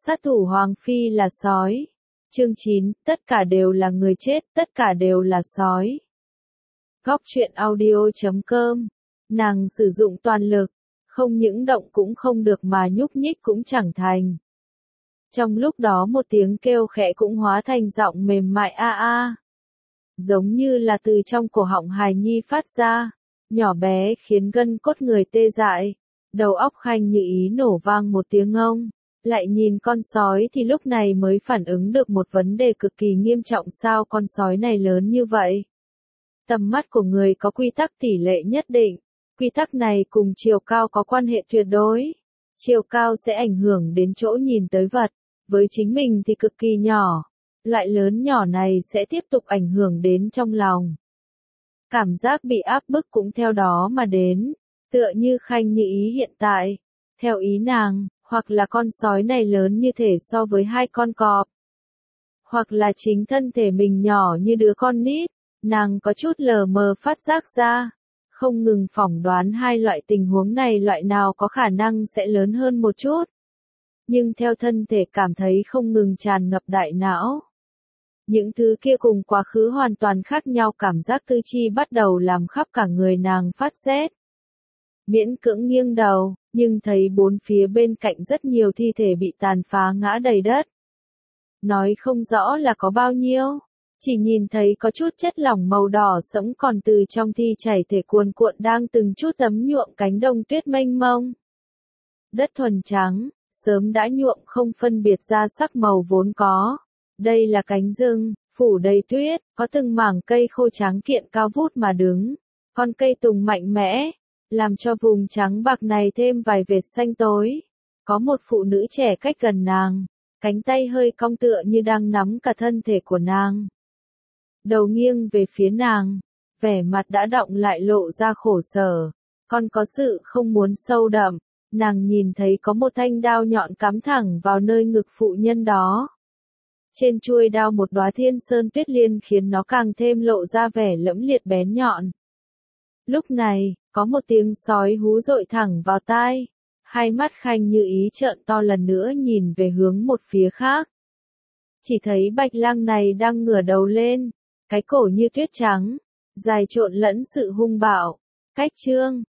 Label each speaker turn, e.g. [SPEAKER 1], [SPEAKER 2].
[SPEAKER 1] Sát thủ Hoàng Phi là sói. Chương 9, tất cả đều là người chết, tất cả đều là sói. Góc truyện audio.com. Nàng sử dụng toàn lực, không những động cũng không được mà nhúc nhích cũng chẳng thành. Trong lúc đó một tiếng kêu khẽ cũng hóa thành giọng mềm mại a a. Giống như là từ trong cổ họng hài nhi phát ra, nhỏ bé khiến gân cốt người tê dại. Đầu óc Khanh Như Ý nổ vang một tiếng ông. Lại nhìn con sói thì lúc này mới phản ứng được một vấn đề cực kỳ nghiêm trọng, sao con sói này lớn như vậy. Tầm mắt của người có quy tắc tỷ lệ nhất định, quy tắc này cùng chiều cao có quan hệ tuyệt đối. Chiều cao sẽ ảnh hưởng đến chỗ nhìn tới vật, với chính mình thì cực kỳ nhỏ, loại lớn nhỏ này sẽ tiếp tục ảnh hưởng đến trong lòng. Cảm giác bị áp bức cũng theo đó mà đến, tựa như Khanh Như Ý hiện tại, theo ý nàng. Hoặc là con sói này lớn như thể so với hai con cọp. Hoặc là chính thân thể mình nhỏ như đứa con nít, nàng có chút lờ mờ phát giác ra. Không ngừng phỏng đoán hai loại tình huống này loại nào có khả năng sẽ lớn hơn một chút. Nhưng theo thân thể cảm thấy không ngừng tràn ngập đại não. Những thứ kia cùng quá khứ hoàn toàn khác nhau, cảm giác tư chi bắt đầu làm khắp cả người nàng phát rét. Miễn cưỡng nghiêng đầu, nhưng thấy bốn phía bên cạnh rất nhiều thi thể bị tàn phá ngã đầy đất. Nói không rõ là có bao nhiêu, chỉ nhìn thấy có chút chất lỏng màu đỏ sẫm còn từ trong thi chảy thể cuồn cuộn đang từng chút tấm nhuộm cánh đồng tuyết mênh mông. Đất thuần trắng, sớm đã nhuộm không phân biệt ra sắc màu vốn có. Đây là cánh rừng, phủ đầy tuyết, có từng mảng cây khô trắng kiện cao vút mà đứng, con cây tùng mạnh mẽ. Làm cho vùng trắng bạc này thêm vài vệt xanh tối. Có một phụ nữ trẻ cách gần nàng, cánh tay hơi cong tựa như đang nắm cả thân thể của nàng. Đầu nghiêng về phía nàng, vẻ mặt đã đọng lại lộ ra khổ sở, còn có sự không muốn sâu đậm. Nàng nhìn thấy có một thanh đao nhọn cắm thẳng vào nơi ngực phụ nhân đó. Trên chuôi đao một đóa thiên sơn tuyết liên khiến nó càng thêm lộ ra vẻ lẫm liệt bén nhọn. Lúc này, có một tiếng sói hú dội thẳng vào tai. Hai mắt Khanh Như Ý trợn to lần nữa nhìn về hướng một phía khác. Chỉ thấy bạch lang này đang ngửa đầu lên, cái cổ như tuyết trắng, dài trộn lẫn sự hung bạo. Cách chương